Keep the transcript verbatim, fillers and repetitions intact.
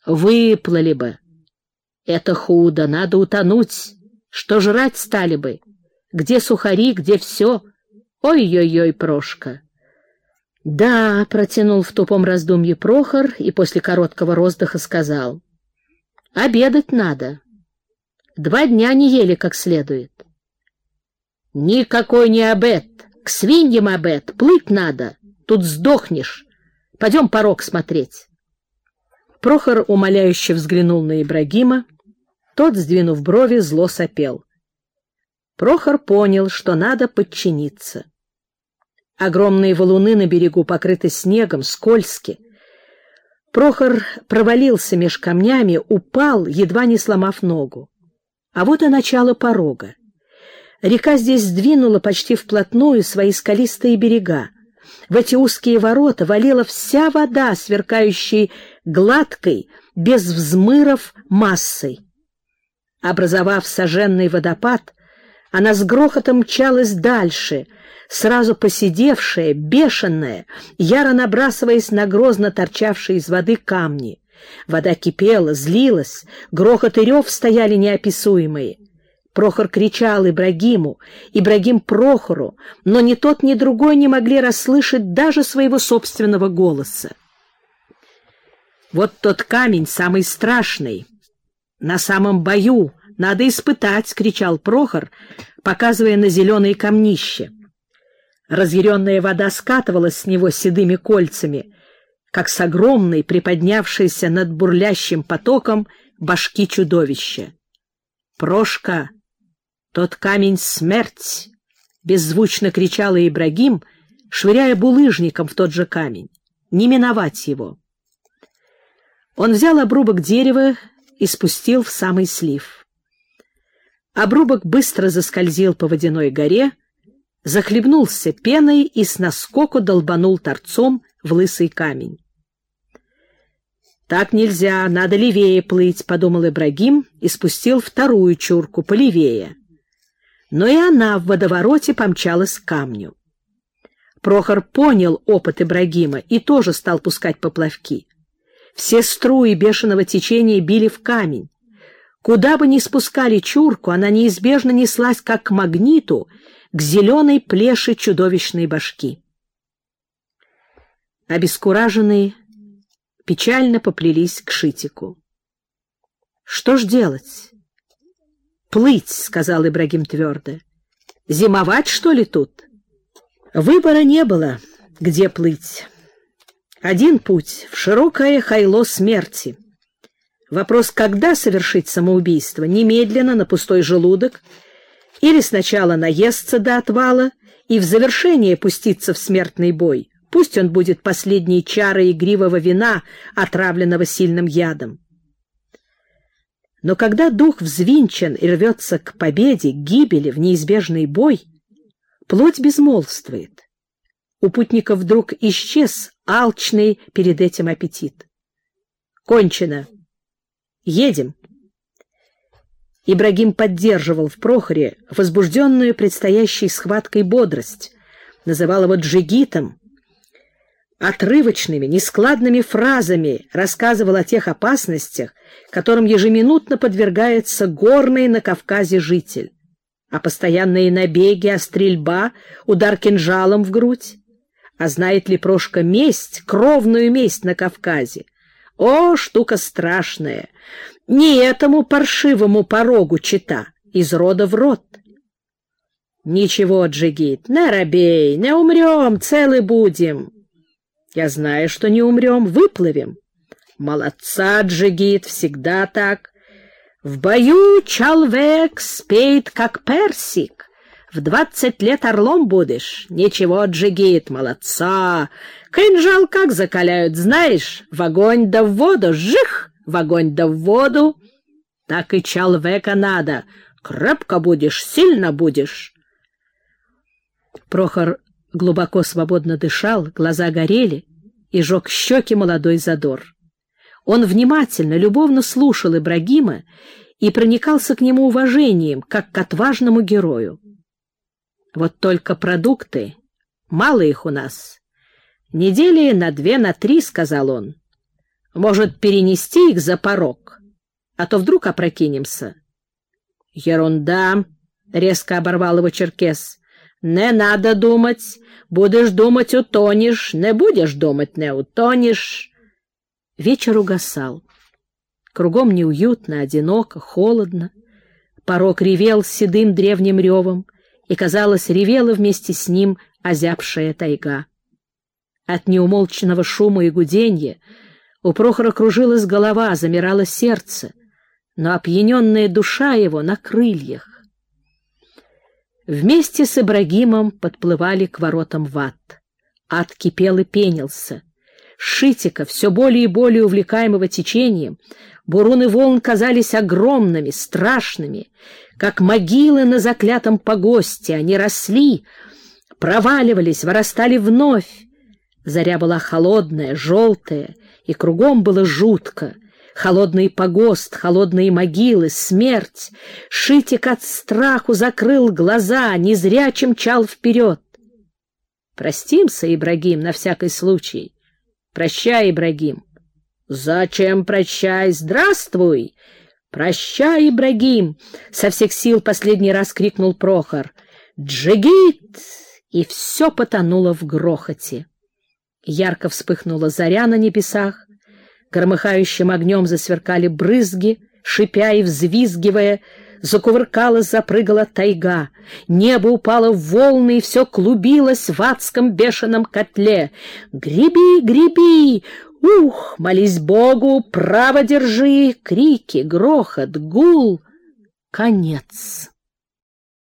Выплыли бы. Это худо, надо утонуть. Что жрать стали бы? Где сухари, где все? Ой-ой-ой, Прошка. Да, протянул в тупом раздумье Прохор и после короткого роздыха сказал. Обедать надо. Два дня не ели как следует. Никакой не обед. К свиньям обед. Плыть надо. Тут сдохнешь. Пойдем порог смотреть. Прохор умоляюще взглянул на Ибрагима. Тот, сдвинув брови, зло сопел. Прохор понял, что надо подчиниться. Огромные валуны на берегу покрыты снегом, скользки. Прохор провалился меж камнями, упал, едва не сломав ногу. А вот и начало порога. Река здесь сдвинула почти вплотную свои скалистые берега. В эти узкие ворота валила вся вода, сверкающей гладкой, без взмыров массой. Образовав сожженный водопад, она с грохотом мчалась дальше, сразу поседевшая, бешеная, яро набрасываясь на грозно торчавшие из воды камни. Вода кипела, злилась, грохот и рев стояли неописуемые. Прохор кричал Ибрагиму, Ибрагим Прохору, но ни тот, ни другой не могли расслышать даже своего собственного голоса. «Вот тот камень самый страшный, на самом бою, надо испытать!» — кричал Прохор, показывая на зеленые камнище. Разъяренная вода скатывалась с него седыми кольцами, как с огромной, приподнявшейся над бурлящим потоком, башки чудовища. «Прошка, тот камень — смерть!» — беззвучно кричал Ибрагим, швыряя булыжником в тот же камень. «Не миновать его!» Он взял обрубок дерева и спустил в самый слив. Обрубок быстро заскользил по водяной горе, захлебнулся пеной и с наскоку долбанул торцом в лысый камень. «Так нельзя, надо левее плыть», — подумал Ибрагим и спустил вторую чурку полевее. Но и она в водовороте помчалась к камню. Прохор понял опыт Ибрагима и тоже стал пускать поплавки. Все струи бешеного течения били в камень. Куда бы ни спускали чурку, она неизбежно неслась, как к магниту, к зеленой плеше чудовищной башки. Обескураженные печально поплелись к Шитику. «Что ж делать?» «Плыть», — сказал Ибрагим твердо. «Зимовать, что ли, тут?» Выбора не было, где плыть. Один путь — в широкое хайло смерти. Вопрос, когда совершить самоубийство, немедленно, на пустой желудок, или сначала наесться до отвала и в завершение пуститься в смертный бой. Пусть он будет последней чарой игривого вина, отравленного сильным ядом. Но когда дух взвинчен и рвется к победе, к гибели, в неизбежный бой, плоть безмолвствует. У путников вдруг исчез алчный перед этим аппетит. «Кончено. Едем». Ибрагим поддерживал в Прохоре возбужденную предстоящей схваткой бодрость, называл его джигитом, отрывочными, нескладными фразами рассказывал о тех опасностях, которым ежеминутно подвергается горный на Кавказе житель. А постоянные набеги, а стрельба, удар кинжалом в грудь. А знает ли Прошка месть, кровную месть на Кавказе? О, штука страшная! Не этому паршивому порогу чета, из рода в род. Ничего, джигит, не робей, не умрем, целы будем. Я знаю, что не умрем, выплывем. Молодца, джигит, всегда так. В бою человек спеет, как персик. В двадцать лет орлом будешь. Ничего, джигит, молодца. Кинжал как закаляют, знаешь? В огонь да в воду, жих, в огонь да в воду. Так и человека надо. Крепко будешь, сильно будешь. Прохор глубоко свободно дышал, глаза горели, и жег щеки молодой задор. Он внимательно, любовно слушал Ибрагима и проникался к нему уважением, как к отважному герою. «Вот только продукты, мало их у нас. Недели на две, на три, — сказал он. Может, перенести их за порог, а то вдруг опрокинемся. — Ерунда! — резко оборвал его черкес. — Не надо думать. Будешь думать — утонешь. Не будешь думать — не утонешь. Вечер угасал. Кругом неуютно, одиноко, холодно. Порог ревел седым древним ревом, и, казалось, ревела вместе с ним озябшая тайга. От неумолчного шума и гуденья у Прохора кружилась голова, замирало сердце, но опьяненная душа его на крыльях. Вместе с Ибрагимом подплывали к воротам в ад. Ад кипел и пенился. Шитика, все более и более увлекаемого течением, буруны волн казались огромными, страшными, как могилы на заклятом погосте. Они росли, проваливались, вырастали вновь. Заря была холодная, желтая, и кругом было жутко. Холодный погост, холодные могилы, смерть. Шитик от страху закрыл глаза, незрячим мчал вперед. Простимся, Ибрагим, на всякий случай. Прощай, Ибрагим. Зачем прощай? Здравствуй. Прощай, Ибрагим. Со всех сил последний раз крикнул Прохор. Джигит! И все потонуло в грохоте. Ярко вспыхнула заря на небесах, громыхающим огнем засверкали брызги, шипя и взвизгивая, закувыркалась, запрыгала тайга. Небо упало в волны, и все клубилось в адском бешеном котле. «Греби, греби! Ух! Молись Богу! Право держи!» Крики, грохот, гул. Конец.